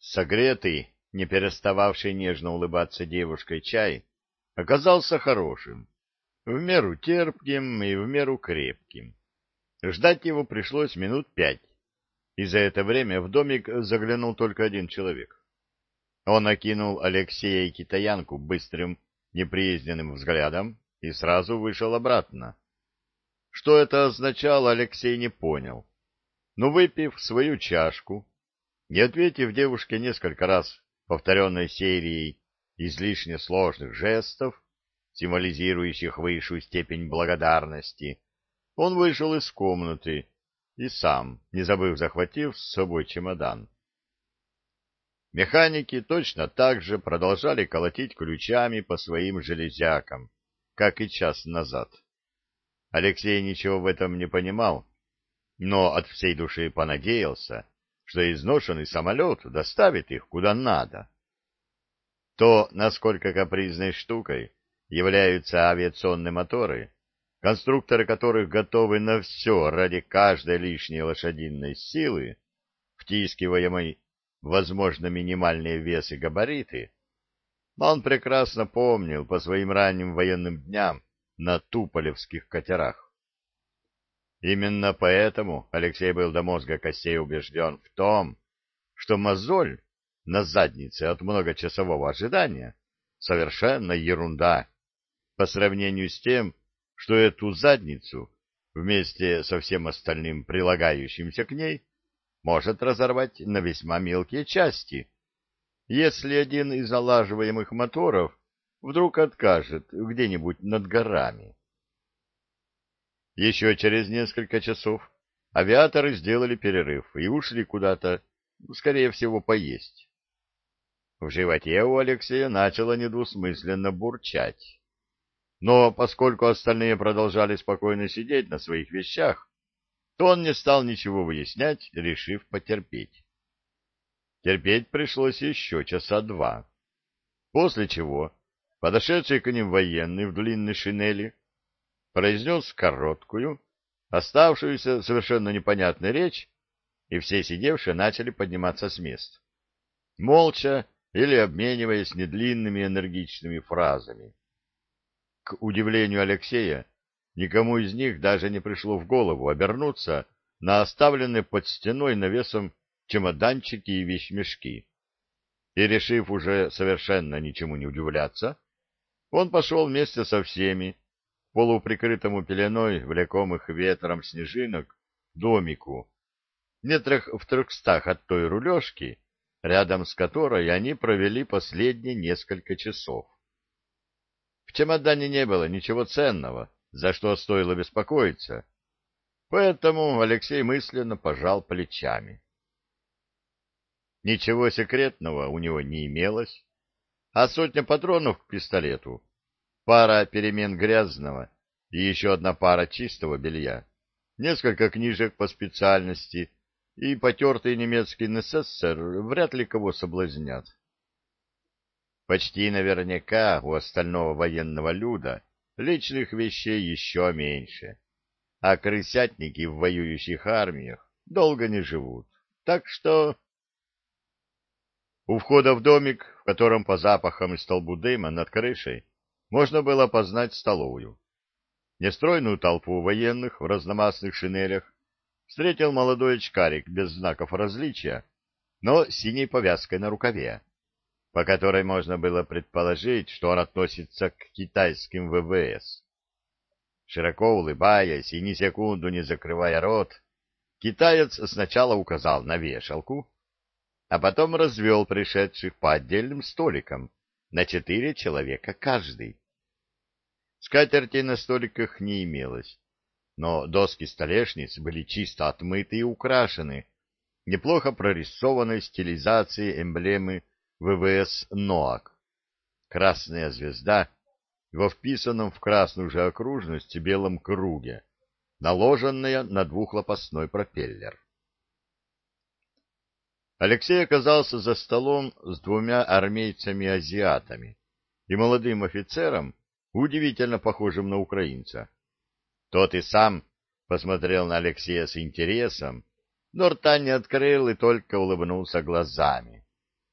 Согретый, не перестававший нежно улыбаться девушкой чай, оказался хорошим, в меру терпким и в меру крепким. Ждать его пришлось минут 5, и за это время в домик заглянул только один человек. Он окинул Алексея и китаянку быстрым, неприязненным взглядом и сразу вышел обратно. Что это означало, Алексей не понял, но, выпив свою чашку и ответив девушке несколько раз повторенной серией излишне сложных жестов, символизирующих высшую степень благодарности, он вышел из комнаты и сам, не забыв захватив с собой чемодан. Механики точно так же продолжали колотить ключами по своим железякам, как и час назад. Алексей ничего в этом не понимал, но от всей души понадеялся, что изношенный самолет доставит их куда надо. То, насколько капризной штукой являются авиационные моторы, конструкторы которых готовы на все ради каждой лишней лошадиной силы, втискиваемой возможно минимальные вес и габариты, он прекрасно помнил по своим ранним военным дням на туполевских катерах. Именно поэтому Алексей был до мозга костей убежден в том, что мозоль на заднице от многочасового ожидания совершенно ерунда по сравнению с тем, что эту задницу вместе со всем остальным прилагающимся к ней может разорвать на весьма мелкие части, если один из налаживаемых моторов вдруг откажет где-нибудь над горами. Еще через несколько часов авиаторы сделали перерыв и ушли куда-то, скорее всего, поесть. В животе у Алексея начало недвусмысленно бурчать. Но поскольку остальные продолжали спокойно сидеть на своих вещах, то он не стал ничего выяснять, решив потерпеть. Терпеть пришлось еще часа 2, после чего подошедший к ним военный в длинной шинели произнес короткую, оставшуюся совершенно непонятной речь, и все сидевшие начали подниматься с мест, молча или обмениваясь недлинными энергичными фразами. К удивлению Алексея, никому из них даже не пришло в голову обернуться на оставленные под стеной навесом чемоданчики и вещмешки. И, решив уже совершенно ничему не удивляться, он пошел вместе со всеми, полуприкрытому пеленой влекомых ветром снежинок, домику, метрах в 300 от той рулежки, рядом с которой они провели последние несколько часов. В чемодане не было ничего ценного, за что стоило беспокоиться, поэтому Алексей мысленно пожал плечами. Ничего секретного у него не имелось, а сотня патронов к пистолету, пара перемен грязного и еще одна пара чистого белья, несколько книжек по специальности и потертый немецкий несессер вряд ли кого соблазнят. Почти наверняка у остального военного люда личных вещей еще меньше, а крысятники в воюющих армиях долго не живут. Так что... У входа в домик, в котором по запахам и столбу дыма над крышей можно было познать столовую, нестройную толпу военных в разномастных шинелях встретил молодой очкарик без знаков различия, но с синей повязкой на рукаве, по которой можно было предположить, что он относится к китайским ВВС. Широко улыбаясь и ни секунду не закрывая рот, китаец сначала указал на вешалку, а потом развел пришедших по отдельным столикам на 4 человека каждый. Скатертей на столиках не имелось, но доски столешниц были чисто отмыты и украшены неплохо прорисованной стилизацией эмблемы ВВС «НОАК». Красная звезда во вписанном в красную же окружность белом круге, наложенная на двухлопастной пропеллер. Алексей оказался за столом с 2 армейцами-азиатами и молодым офицером, удивительно похожим на украинца. Тот и сам посмотрел на Алексея с интересом, но рта не открыл и только улыбнулся глазами.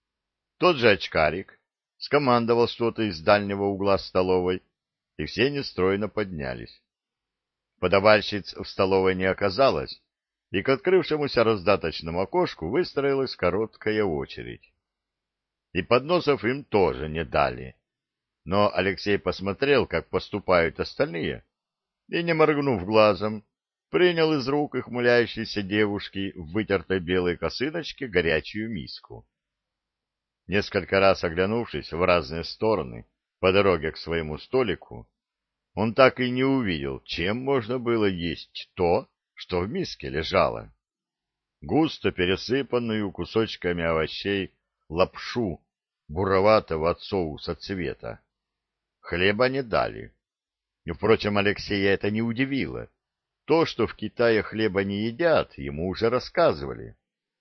Тот же очкарик скомандовал что-то из дальнего угла столовой, и все нестройно поднялись. Подавальщиц в столовой не оказалось, и к открывшемуся раздаточному окошку выстроилась короткая очередь. И подносов им тоже не дали. Но Алексей посмотрел, как поступают остальные, и, не моргнув глазом, принял из рук ухмыляющейся девушки в вытертой белой косыночке горячую миску. Несколько раз оглянувшись в разные стороны по дороге к своему столику, он так и не увидел, чем можно было есть то, что в миске лежало. Густо пересыпанную кусочками овощей лапшу буроватого от соуса цвета. Хлеба не дали. Впрочем, Алексея это не удивило. То, что в Китае хлеба не едят, ему уже рассказывали.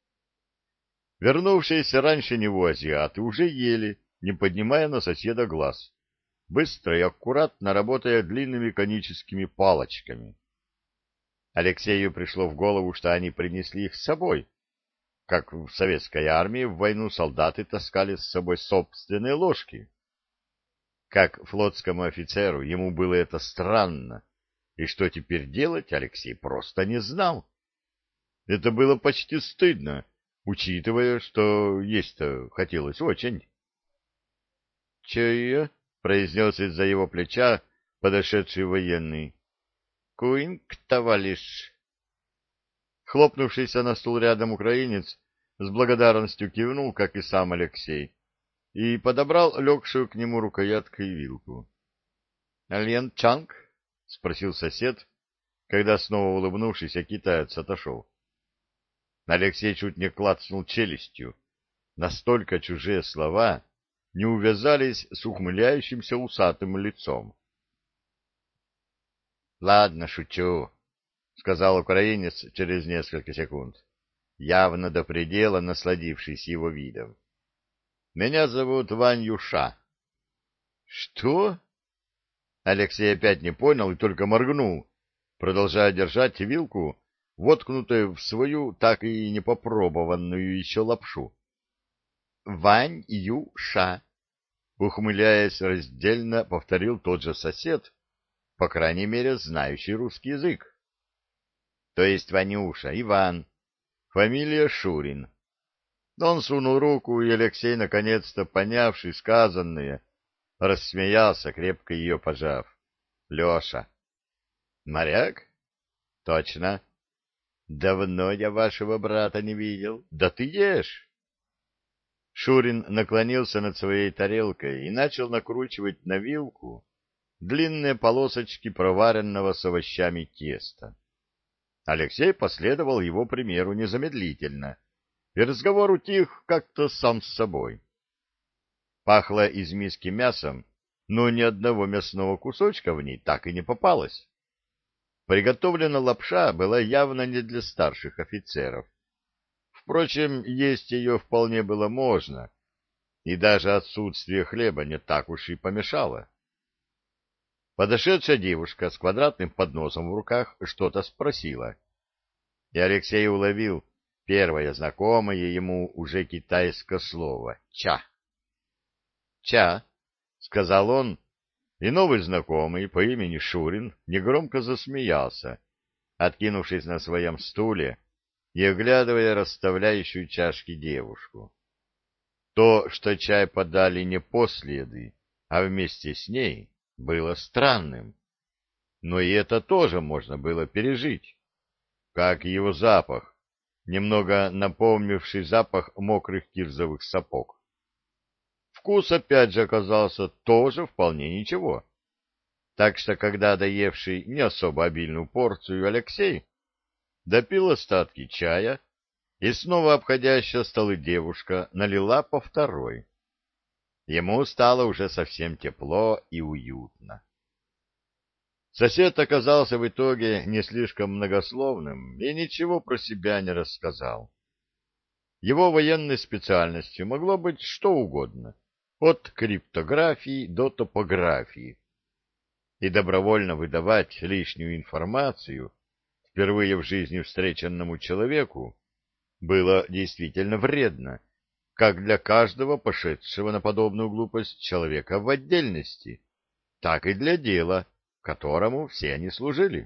Вернувшиеся раньше него азиаты уже ели, не поднимая на соседа глаз, быстро и аккуратно работая длинными коническими палочками. Алексею пришло в голову, что они принесли их с собой, как в советской армии в войну солдаты таскали с собой собственные ложки. Как флотскому офицеру ему было это странно, и что теперь делать, Алексей просто не знал. Это было почти стыдно, учитывая, что есть-то хотелось очень. — Чая? — произнес из-за его плеча подошедший военный. — Куинг, товарищ. Хлопнувшийся на стул рядом украинец с благодарностью кивнул, как и сам Алексей, и подобрал легшую к нему рукояткой вилку. — Лен Чанг? — спросил сосед, когда, снова улыбнувшись, китаец отошел. Алексей чуть не клацнул челюстью. Настолько чужие слова не увязались с ухмыляющимся усатым лицом. — Ладно, шучу, — сказал украинец через несколько секунд, явно до предела насладившись его видом. — Меня зовут Вань Юша. — Что? Алексей опять не понял и только моргнул, продолжая держать вилку, воткнутую в свою так и не попробованную еще лапшу. — Вань Юша, — ухмыляясь раздельно, повторил тот же сосед, по крайней мере, знающий русский язык. — То есть Ванюша, Иван, фамилия Шурин. Он сунул руку, и Алексей, наконец-то понявший сказанное, рассмеялся, крепко ее пожав. — Леша. — Моряк? — Точно. — Давно я вашего брата не видел. Да ты ешь. Шурин наклонился над своей тарелкой и начал накручивать на вилку длинные полосочки проваренного с овощами теста. Алексей последовал его примеру незамедлительно, и разговор утих как-то сам с собой. Пахло из миски мясом, но ни одного мясного кусочка в ней так и не попалось. Приготовлена лапша была явно не для старших офицеров. Впрочем, есть ее вполне было можно, и даже отсутствие хлеба не так уж и помешало. Подошедшая девушка с квадратным подносом в руках что-то спросила, и Алексей уловил первое знакомое ему уже китайское слово «ча». «Ча», — сказал он, и новый знакомый по имени Шурин негромко засмеялся, откинувшись на своем стуле и оглядывая расставляющую чашки девушку. То, что чай подали не после еды, а вместе с ней, было странным. Но и это тоже можно было пережить, как и его запах, немного напомнивший запах мокрых кирзовых сапог. Вкус опять же оказался тоже вполне ничего. Так что, когда доевший не особо обильную порцию Алексей допил остатки чая, и снова обходящая столы девушка налила по второй. Ему стало уже совсем тепло и уютно. Сосед оказался в итоге не слишком многословным и ничего про себя не рассказал. Его военной специальностью могло быть что угодно, от криптографии до топографии. И добровольно выдавать лишнюю информацию впервые в жизни встреченному человеку было действительно вредно, как для каждого пошедшего на подобную глупость человека в отдельности, так и для дела, которому все они служили.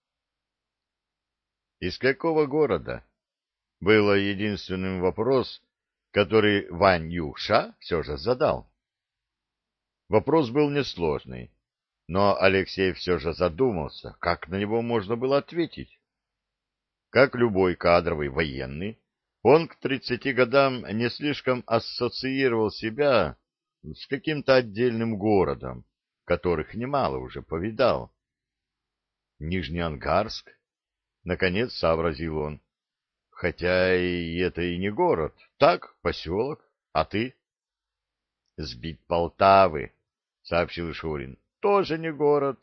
Из какого города? Было единственным вопрос, который Вань Юша все же задал. Вопрос был несложный, но Алексей все же задумался, как на него можно было ответить. Как любой кадровый военный, он к 30 годам не слишком ассоциировал себя с каким-то отдельным городом, которых немало уже повидал. Нижнеангарск? Наконец сообразил он. Хотя и это и не город, так, поселок. А ты? Сбить Полтавы, сообщил Шурин. Тоже не город.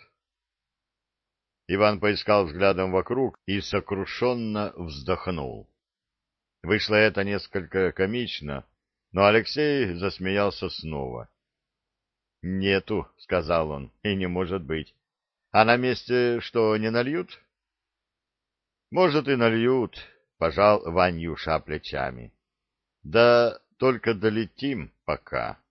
Иван поискал взглядом вокруг и сокрушенно вздохнул. Вышло это несколько комично, но Алексей засмеялся снова. — Нету, — сказал он, — и не может быть. А на месте что, не нальют? — Может, и нальют, — пожал Ванюша плечами. — Да только долетим пока.